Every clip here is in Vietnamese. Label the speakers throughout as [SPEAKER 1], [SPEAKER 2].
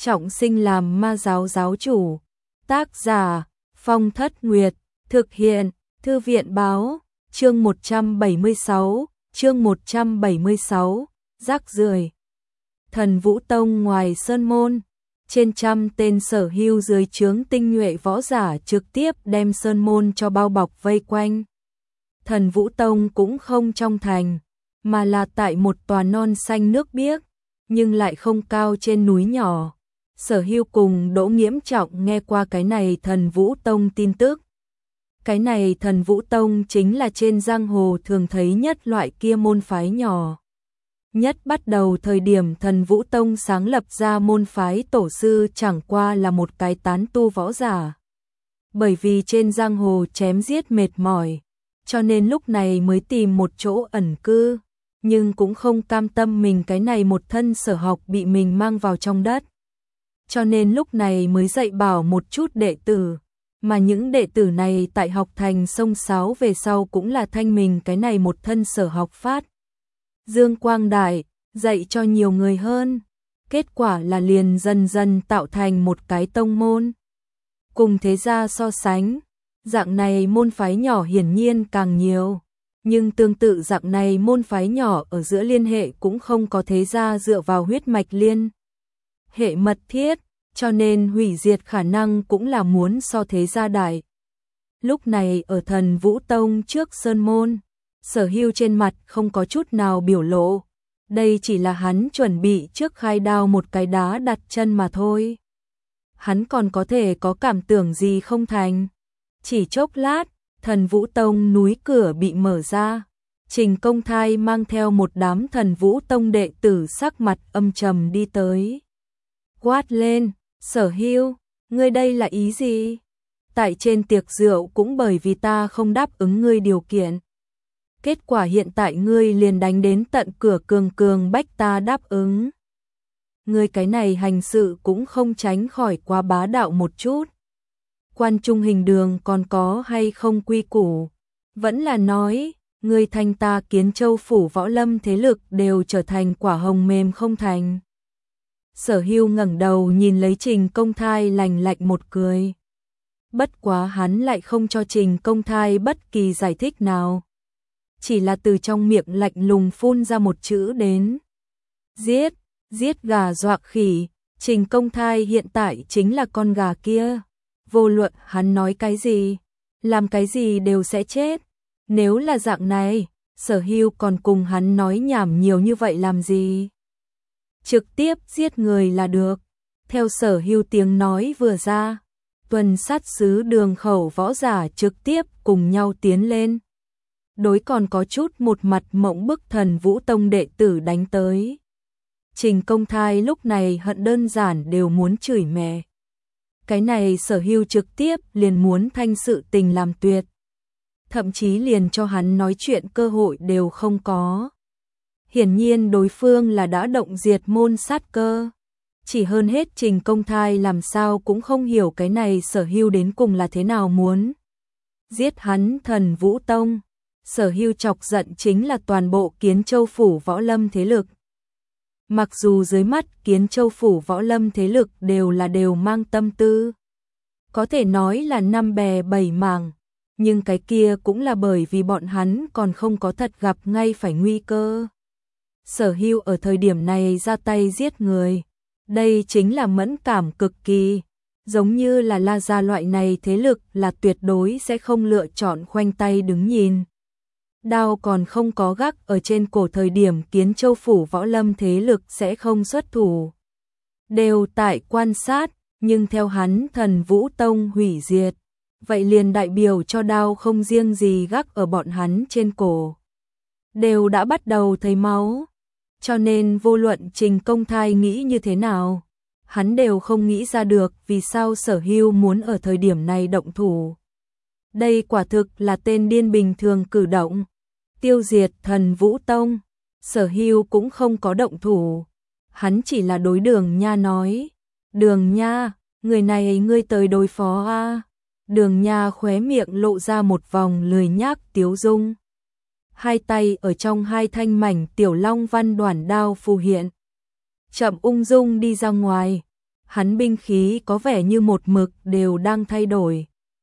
[SPEAKER 1] trọng sinh làm ma giáo giáo chủ. Tác giả Phong Thất Nguyệt, thực hiện Thư viện Báo, chương 176, rác rưởi. Thần Vũ Tông ngoài sơn môn, trên trăm tên sở hữu dưới trướng tinh nhuệ võ giả trực tiếp đem sơn môn cho bao bọc vây quanh. Thần Vũ Tông cũng không trong thành, mà là tại một tòa non xanh nước biếc, nhưng lại không cao trên núi nhỏ. Sở hữu cùng Đỗ Nghiễm Trọng nghe qua cái này Thần Vũ Tông tin tức. Cái này Thần Vũ Tông chính là trên giang hồ thường thấy nhất loại kia môn phái nhỏ. Nhất bắt đầu thời điểm Thần Vũ Tông sáng lập ra môn phái tổ sư chẳng qua là một cái tán tu võ giả. Bởi vì trên giang hồ chém giết mệt mỏi, cho nên lúc này mới tìm một chỗ ẩn cư, nhưng cũng không cam tâm mình cái này một thân sở học bị mình mang vào trong đất. Cho nên lúc này mới dạy bảo một chút đệ tử, mà những đệ tử này tại học thành sông sáo về sau cũng là thanh mình cái này một thân sở học phát. Dương quang đại, dạy cho nhiều người hơn, kết quả là liền dần dần tạo thành một cái tông môn. Cùng thế gia so sánh, dạng này môn phái nhỏ hiển nhiên càng nhiều, nhưng tương tự dạng này môn phái nhỏ ở giữa liên hệ cũng không có thế gia dựa vào huyết mạch liên hệ mật thiết, cho nên hủy diệt khả năng cũng là muốn so thế gia đại. Lúc này ở Thần Vũ Tông trước sơn môn, Sở Hưu trên mặt không có chút nào biểu lộ, đây chỉ là hắn chuẩn bị trước khai đao một cái đá đặt chân mà thôi. Hắn còn có thể có cảm tưởng gì không thành. Chỉ chốc lát, Thần Vũ Tông núi cửa bị mở ra, Trình Công Thai mang theo một đám Thần Vũ Tông đệ tử sắc mặt âm trầm đi tới. Quát lên, Sở Hưu, ngươi đây là ý gì? Tại trên tiệc rượu cũng bởi vì ta không đáp ứng ngươi điều kiện. Kết quả hiện tại ngươi liền đánh đến tận cửa cường bách ta đáp ứng. Ngươi cái này hành sự cũng không tránh khỏi quá bá đạo một chút. Quan trung hình đường còn có hay không quy củ? Vẫn là nói, ngươi thanh ta Kiến Châu phủ võ lâm thế lực đều trở thành quả hồng mềm không thành. Sở Hưu ngẩng đầu nhìn lấy Trình Công Thai lành lạnh một cười. Bất quá hắn lại không cho Trình Công Thai bất kỳ giải thích nào. Chỉ là từ trong miệng lạnh lùng phun ra một chữ đến. Giết, giết gà dọa khỉ, Trình Công Thai hiện tại chính là con gà kia. Vô luận hắn nói cái gì, làm cái gì đều sẽ chết. Nếu là dạng này, Sở Hưu còn cùng hắn nói nhảm nhiều như vậy làm gì? Trực tiếp giết người là được. Theo Sở Hưu tiếng nói vừa ra, tuần sát sứ đường khẩu võ giả trực tiếp cùng nhau tiến lên. Đối còn có chút một mặt mộng bức Thần Vũ Tông đệ tử đánh tới. Trình Công Thai lúc này hận đơn giản đều muốn chửi mẹ. Cái này Sở Hưu trực tiếp liền muốn thanh sự tình làm tuyệt. Thậm chí liền cho hắn nói chuyện cơ hội đều không có. Hiển nhiên đối phương là đã động diệt môn sát cơ. Chỉ hơn hết Trình Công Thai làm sao cũng không hiểu cái này Sở Hưu đến cùng là thế nào muốn giết hắn Thần Vũ Tông. Sở Hưu chọc giận chính là toàn bộ Kiến Châu phủ võ lâm thế lực. Mặc dù dưới mắt Kiến Châu phủ võ lâm thế lực đều mang tâm tư, có thể nói là năm bè bảy mảng, nhưng cái kia cũng là bởi vì bọn hắn còn không có thật gặp ngay phải nguy cơ. Sở Hưu ở thời điểm này ra tay giết người, đây chính là mẫn cảm cực kỳ, giống như là La gia loại này thế lực là tuyệt đối sẽ không lựa chọn khoanh tay đứng nhìn. Đao còn không có gác ở trên cổ thời điểm Kiến Châu phủ võ lâm thế lực sẽ không xuất thủ. Đều tại quan sát, nhưng theo hắn Thần Vũ Tông hủy diệt, vậy liền đại biểu cho đao không riêng gì gác ở bọn hắn trên cổ. Đều đã bắt đầu thấy máu, cho nên vô luận Trình Công Thai nghĩ như thế nào, hắn đều không nghĩ ra được vì sao Sở Hưu muốn ở thời điểm này động thủ. Đây quả thực là tên điên bình thường cử động. Tiêu diệt Thần Vũ Tông, Sở Hưu cũng không có động thủ. Hắn chỉ là đối Đường Nha nói, Đường Nha, người này ngươi tới đối phó a. Đường Nha khóe miệng lộ ra một vòng lười nhác tiếu dung. Hai tay ở trong hai thanh mảnh tiểu long văn đoản đao phù hiện. Chậm ung dung đi ra ngoài, hắn binh khí có vẻ như một mực đều đang thay đổi.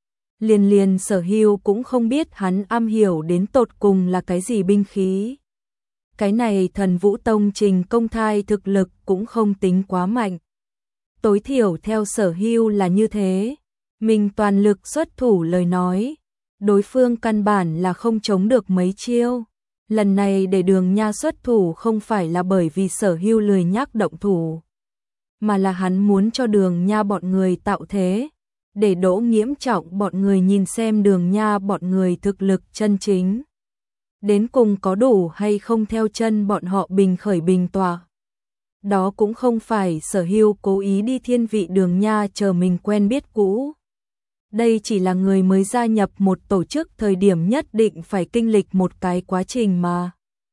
[SPEAKER 1] Liền Sở Hưu cũng không biết hắn am hiểu đến tột cùng là cái gì binh khí. Cái này Thần Vũ Tông Trình Công Thai thực lực cũng không tính quá mạnh. Tối thiểu theo Sở Hưu là như thế, mình toàn lực xuất thủ lời nói, đối phương căn bản là không chống được mấy chiêu. Lần này để Đường Nha xuất thủ không phải là bởi vì Sở Hưu lười nhác động thủ, mà là hắn muốn cho Đường Nha bọn người tạo thế, để Đỗ Nghiễm Trọng bọn người nhìn xem Đường Nha bọn người thực lực chân chính. Đến cùng có đủ hay không theo chân bọn họ bình khởi bình tọa. Đó cũng không phải Sở Hưu cố ý đi thiên vị Đường Nha chờ mình quen biết cũ. Đây chỉ là người mới gia nhập một tổ chức thời điểm nhất định phải kinh lịch một cái quá trình mà.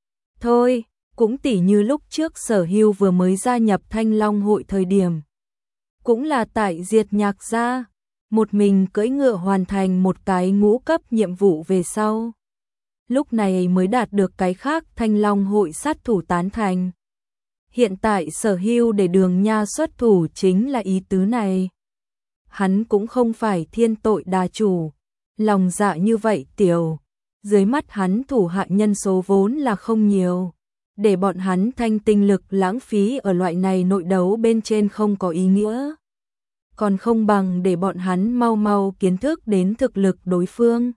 [SPEAKER 1] Thôi, cũng tỉ như lúc trước Sở Hưu vừa mới gia nhập Thanh Long hội thời điểm. Cũng là tại Diệt Nhạc gia, một mình cưỡi ngựa hoàn thành một cái ngũ cấp nhiệm vụ về sau. Lúc này mới đạt được cái khác Thanh Long hội sát thủ tán thành. Hiện tại Sở Hưu để Đường Nha xuất thủ chính là ý tứ này. Hắn cũng không phải thiên tội đà chủ, lòng dạ như vậy tiểu, dưới mắt hắn thủ hạ nhân số vốn là không nhiều, để bọn hắn thanh tinh lực lãng phí ở loại này nội đấu bên trên không có ý nghĩa. Còn không bằng để bọn hắn mau mau kiến thức đến thực lực đối phương,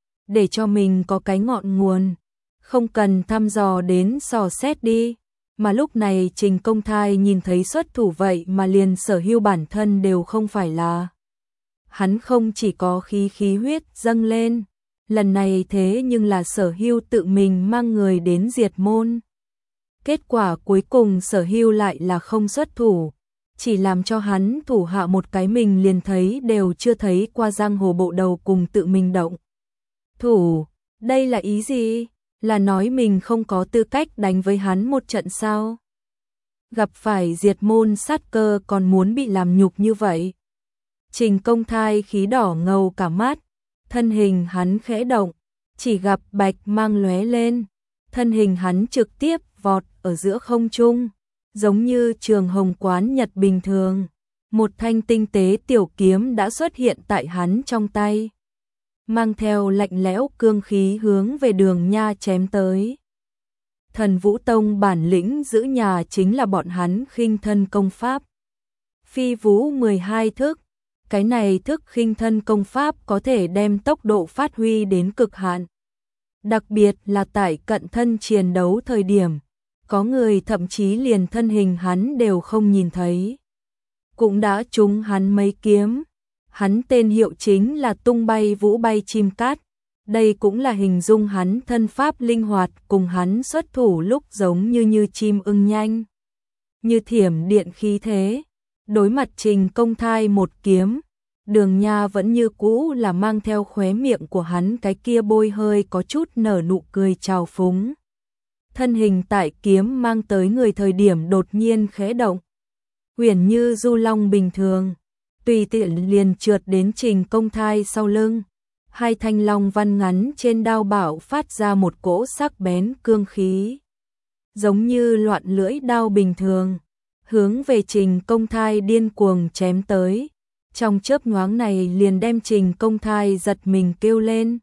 [SPEAKER 1] để cho mình có cái ngọn nguồn, không cần thăm dò đến dò xét đi. Mà lúc này Trình Công Thai nhìn thấy xuất thủ vậy mà liền Sở Hưu bản thân đều không phải là. Hắn không chỉ có khí huyết dâng lên, lần này thế nhưng là Sở Hưu tự mình mang người đến diệt môn. Kết quả cuối cùng Sở Hưu lại là không xuất thủ, chỉ làm cho hắn thủ hạ một cái mình liền thấy đều chưa thấy qua giang hồ bộ đầu cùng tự mình động thủ. Đây là ý gì? Là nói mình không có tư cách đánh với hắn một trận sao? Gặp phải diệt môn sát cơ còn muốn bị làm nhục như vậy. Trình Công Thai khí đỏ ngầu cả mắt, thân hình hắn khẽ động, chỉ gặp bạch mang lóe lên, thân hình hắn trực tiếp vọt ở giữa không trung, giống như trường hồng quán nhật bình thường. Một thanh tinh tế tiểu kiếm đã xuất hiện tại hắn trong tay, mang theo lạnh lẽo cương khí hướng về Đường Nha chém tới. Thần Vũ Tông bản lĩnh giữ nhà chính là bọn hắn khinh thân công pháp. Phi Vũ 12 thức, cái này thức khinh thân công pháp có thể đem tốc độ phát huy đến cực hạn. Đặc biệt là tại cận thân chiến đấu thời điểm, có người thậm chí liền thân hình hắn đều không nhìn thấy, cũng đã trúng hắn mấy kiếm. Hắn tên hiệu chính là tung bay vũ bay chim cát, đây cũng là hình dung hắn thân pháp linh hoạt, cùng hắn xuất thủ lúc giống như chim ưng nhanh, như thiểm điện khí thế. Đối mặt Trình Công Thai một kiếm, Đường Nha vẫn như cũ là mang theo khóe miệng của hắn cái kia bôi hơi có chút nở nụ cười trào phúng. Thân hình tại kiếm mang tới người thời điểm đột nhiên khẽ động, uyển như du long bình thường, tùy tiện liền trượt đến Trình Công Thai sau lưng. Hai thanh long văn ngắn trên đao bảo phát ra một cỗ sắc bén cương khí, giống như loạn lưỡi đao bình thường, hướng về Trình Công Thai điên cuồng chém tới. Trong chớp nhoáng này liền đem Trình Công Thai giật mình kêu lên.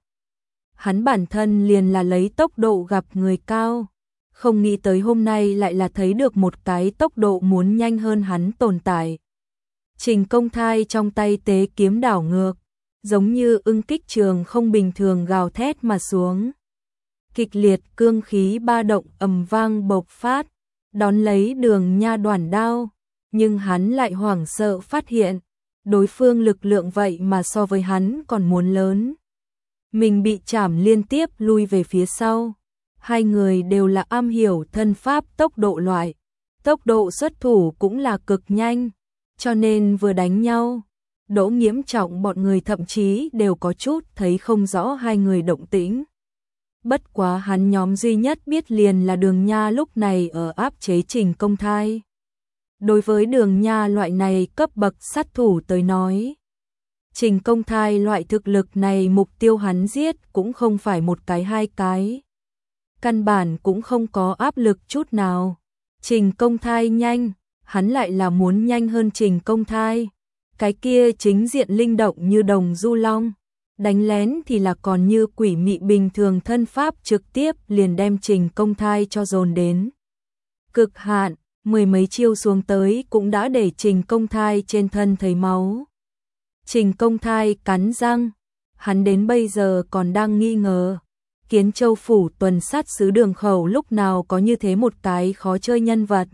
[SPEAKER 1] Hắn bản thân liền là lấy tốc độ gặp người cao, không nghĩ tới hôm nay lại là thấy được một cái tốc độ muốn nhanh hơn hắn tồn tại. Trình Công Thai trong tay tế kiếm đảo ngược, giống như ưng kích trường không bình thường gào thét mà xuống. Kịch liệt cương khí ba động ầm vang bộc phát, đón lấy Đường Nha đoản đao, nhưng hắn lại hoảng sợ phát hiện, đối phương lực lượng vậy mà so với hắn còn muốn lớn. Mình bị chảm liên tiếp lui về phía sau. Hai người đều là am hiểu thân pháp tốc độ loại, tốc độ xuất thủ cũng là cực nhanh, cho nên vừa đánh nhau, Đỗ Nghiễm Trọng bọn người thậm chí đều có chút thấy không rõ hai người động tĩnh. Bất quá hắn nhóm duy nhất biết liền là Đường Nha lúc này ở áp chế Trình Công Thai. Đối với Đường Nha loại này cấp bậc sát thủ tới nói, Trình Công Thai loại thực lực này mục tiêu hắn giết cũng không phải một cái hai cái. Căn bản cũng không có áp lực chút nào. Trình Công Thai nhanh, hắn lại là muốn nhanh hơn Trình Công Thai. Cái kia chính diện linh động như đồng du long, đánh lén thì là còn như quỷ mị bình thường, thân pháp trực tiếp liền đem Trình Công Thai cho dồn đến cực hạn, mười mấy chiêu xuống tới cũng đã để Trình Công Thai trên thân thấy máu. Trình Công Thai cắn răng, hắn đến bây giờ còn đang nghi ngờ, Kiến Châu phủ tuần sát sứ Đường Khẩu lúc nào có như thế một cái khó chơi nhân vật.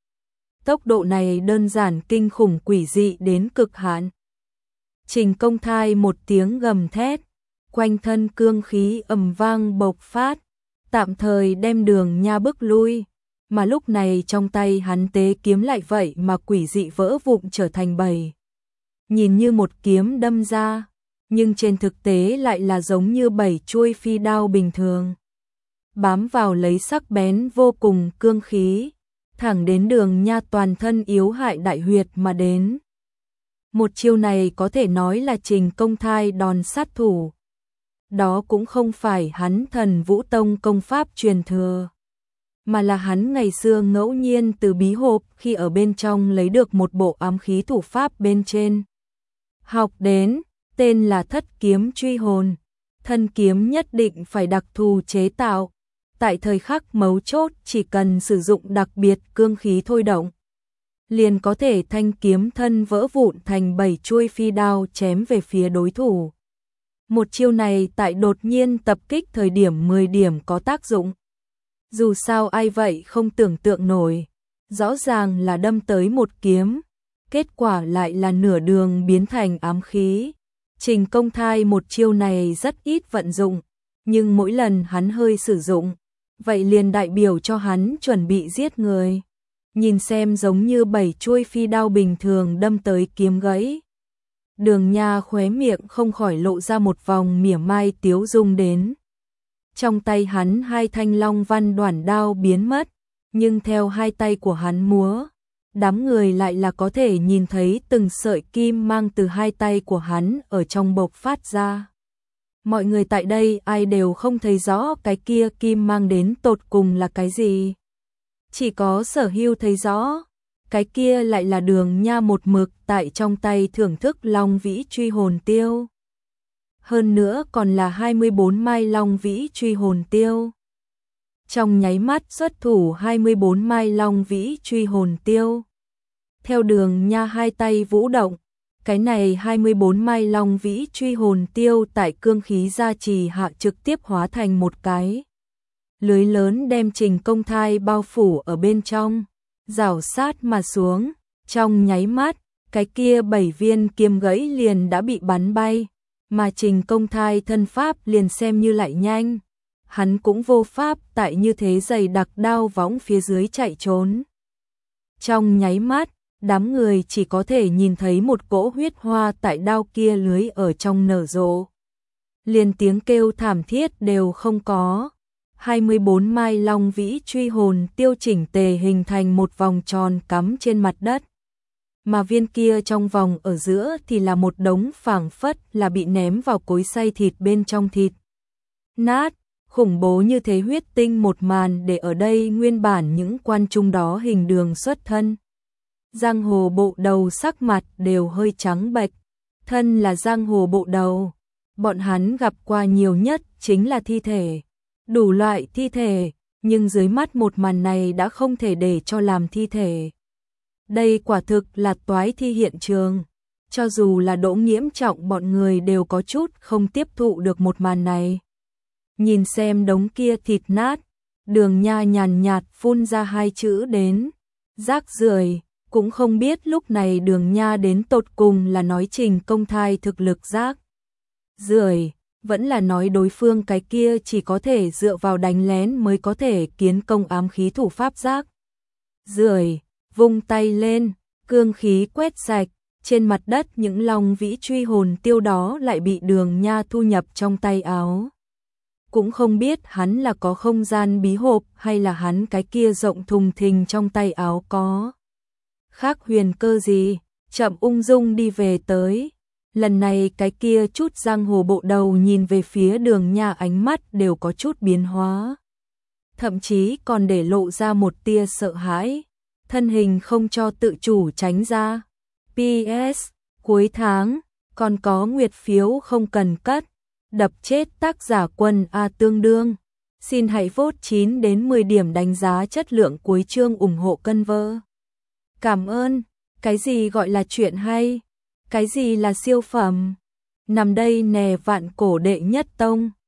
[SPEAKER 1] Tốc độ này đơn giản kinh khủng, quỷ dị đến cực hạn. Trình Công Thai một tiếng gầm thét, quanh thân cương khí ầm vang bộc phát, tạm thời đem Đường Nha bức lui, mà lúc này trong tay hắn tế kiếm lại vậy mà quỷ dị vỡ vụn trở thành bầy. Nhìn như một kiếm đâm ra, nhưng trên thực tế lại là giống như 7 chuôi phi đao bình thường, bám vào lấy sắc bén vô cùng cương khí, thẳng đến Đường Nha toàn thân yếu hại đại huyệt mà đến. Một chiêu này có thể nói là Trình Công Thai đòn sát thủ. Đó cũng không phải hắn Thần Vũ Tông công pháp truyền thừa, mà là hắn ngày xưa ngẫu nhiên từ bí hộp khi ở bên trong lấy được một bộ ám khí thủ pháp bên trên. Học đến, tên là Thất Kiếm Truy Hồn, thân kiếm nhất định phải đặc thù chế tạo, tại thời khắc mấu chốt chỉ cần sử dụng đặc biệt cương khí thôi động, liền có thể thanh kiếm thân vỡ vụn thành 7 chuôi phi đao chém về phía đối thủ. Một chiêu này tại đột nhiên tập kích thời điểm 10 điểm có tác dụng. Dù sao ai vậy không tưởng tượng nổi, rõ ràng là đâm tới một kiếm, kết quả lại là nửa đường biến thành ám khí. Trình Công Thai một chiêu này rất ít vận dụng, nhưng mỗi lần hắn hơi sử dụng, vậy liền đại biểu cho hắn chuẩn bị giết người. Nhìn xem giống như 7 chuôi phi đao bình thường đâm tới kiếm gãy. Đường Nha khóe miệng không khỏi lộ ra một vòng mỉa mai tiếu dung đến. Trong tay hắn 2 thanh long văn đoản đao biến mất, nhưng theo 2 tay của hắn múa, đám người lại là có thể nhìn thấy từng sợi kim mang từ 2 tay của hắn ở trong bộc phát ra. Mọi người tại đây ai đều không thấy rõ cái kia kim mang đến tột cùng là cái gì. Chỉ có Sở Hưu thấy rõ, cái kia lại là Đường Nha một mực tại trong tay thưởng thức Long Vĩ Truy Hồn Tiêu. Hơn nữa còn là 24 mai Long Vĩ Truy Hồn Tiêu. Trong nháy mắt xuất thủ 24 mai Long Vĩ Truy Hồn Tiêu. Theo Đường Nha 2 tay vũ động, cái này 24 mai Long Vĩ Truy Hồn Tiêu tại cương khí gia trì hạ trực tiếp hóa thành một cái lưới lớn đem Trình Công Thai bao phủ ở bên trong, rảo sát mà xuống. Trong nháy mắt, cái kia 7 viên kiếm gãy liền đã bị bắn bay, mà Trình Công Thai thân pháp liền xem như lại nhanh. Hắn cũng vô pháp tại như thế dày đặc đao võng phía dưới chạy trốn. Trong nháy mắt, đám người chỉ có thể nhìn thấy một cỗ huyết hoa tại đao kia lưới ở trong nở rộ. Liền tiếng kêu thảm thiết đều không có. 24 mai Long Vĩ Truy Hồn Tiêu chỉnh tề hình thành một vòng tròn cắm trên mặt đất. Mà viên kia trong vòng ở giữa thì là một đống phảng phất là bị ném vào cối xay thịt bên trong thịt nát, khủng bố như thế huyết tinh một màn để ở đây nguyên bản những quan trung đó hình đường xuất thân. Giang hồ bộ đầu sắc mặt đều hơi trắng bệch, thân là giang hồ bộ đầu, bọn hắn gặp qua nhiều nhất chính là thi thể, đủ loại thi thể, nhưng dưới mắt một màn này đã không thể để cho làm thi thể. Đây quả thực là toái thi hiện trường, cho dù là Đỗ Nghiễm Trọng bọn người đều có chút không tiếp thụ được một màn này. Nhìn xem đống kia thịt nát, Đường Nha nhàn nhạt phun ra 2 chữ đến, rác rưởi. Cũng không biết lúc này Đường Nha đến tột cùng là nói Trình Công Thai thực lực rác rưởi, vẫn là nói đối phương cái kia chỉ có thể dựa vào đánh lén mới có thể kiến công ám khí thủ pháp rác rưởi. Vung tay lên, cương khí quét sạch, trên mặt đất những Long Vĩ Truy Hồn Tiêu đó lại bị Đường Nha thu nhập trong tay áo. Cũng không biết hắn là có không gian bí hộp hay là hắn cái kia rộng thùng thình trong tay áo có khác huyền cơ gì, chậm ung dung đi về tới. Lần này cái kia chút giang hồ bộ đầu nhìn về phía Đường Nha ánh mắt đều có chút biến hóa, thậm chí còn để lộ ra một tia sợ hãi. thân hình không cho tự chủ tránh ra. PS, cuối tháng, còn có nguyệt phiếu không cần cất, đập chết tác giả Quân A tương đương. Xin hãy vote 9 đến 10 điểm đánh giá chất lượng cuối chương ủng hộ cân vơ. Cảm ơn. Cái gì gọi là chuyện hay? Cái gì là siêu phẩm? Nằm đây nè vạn cổ đệ nhất tông.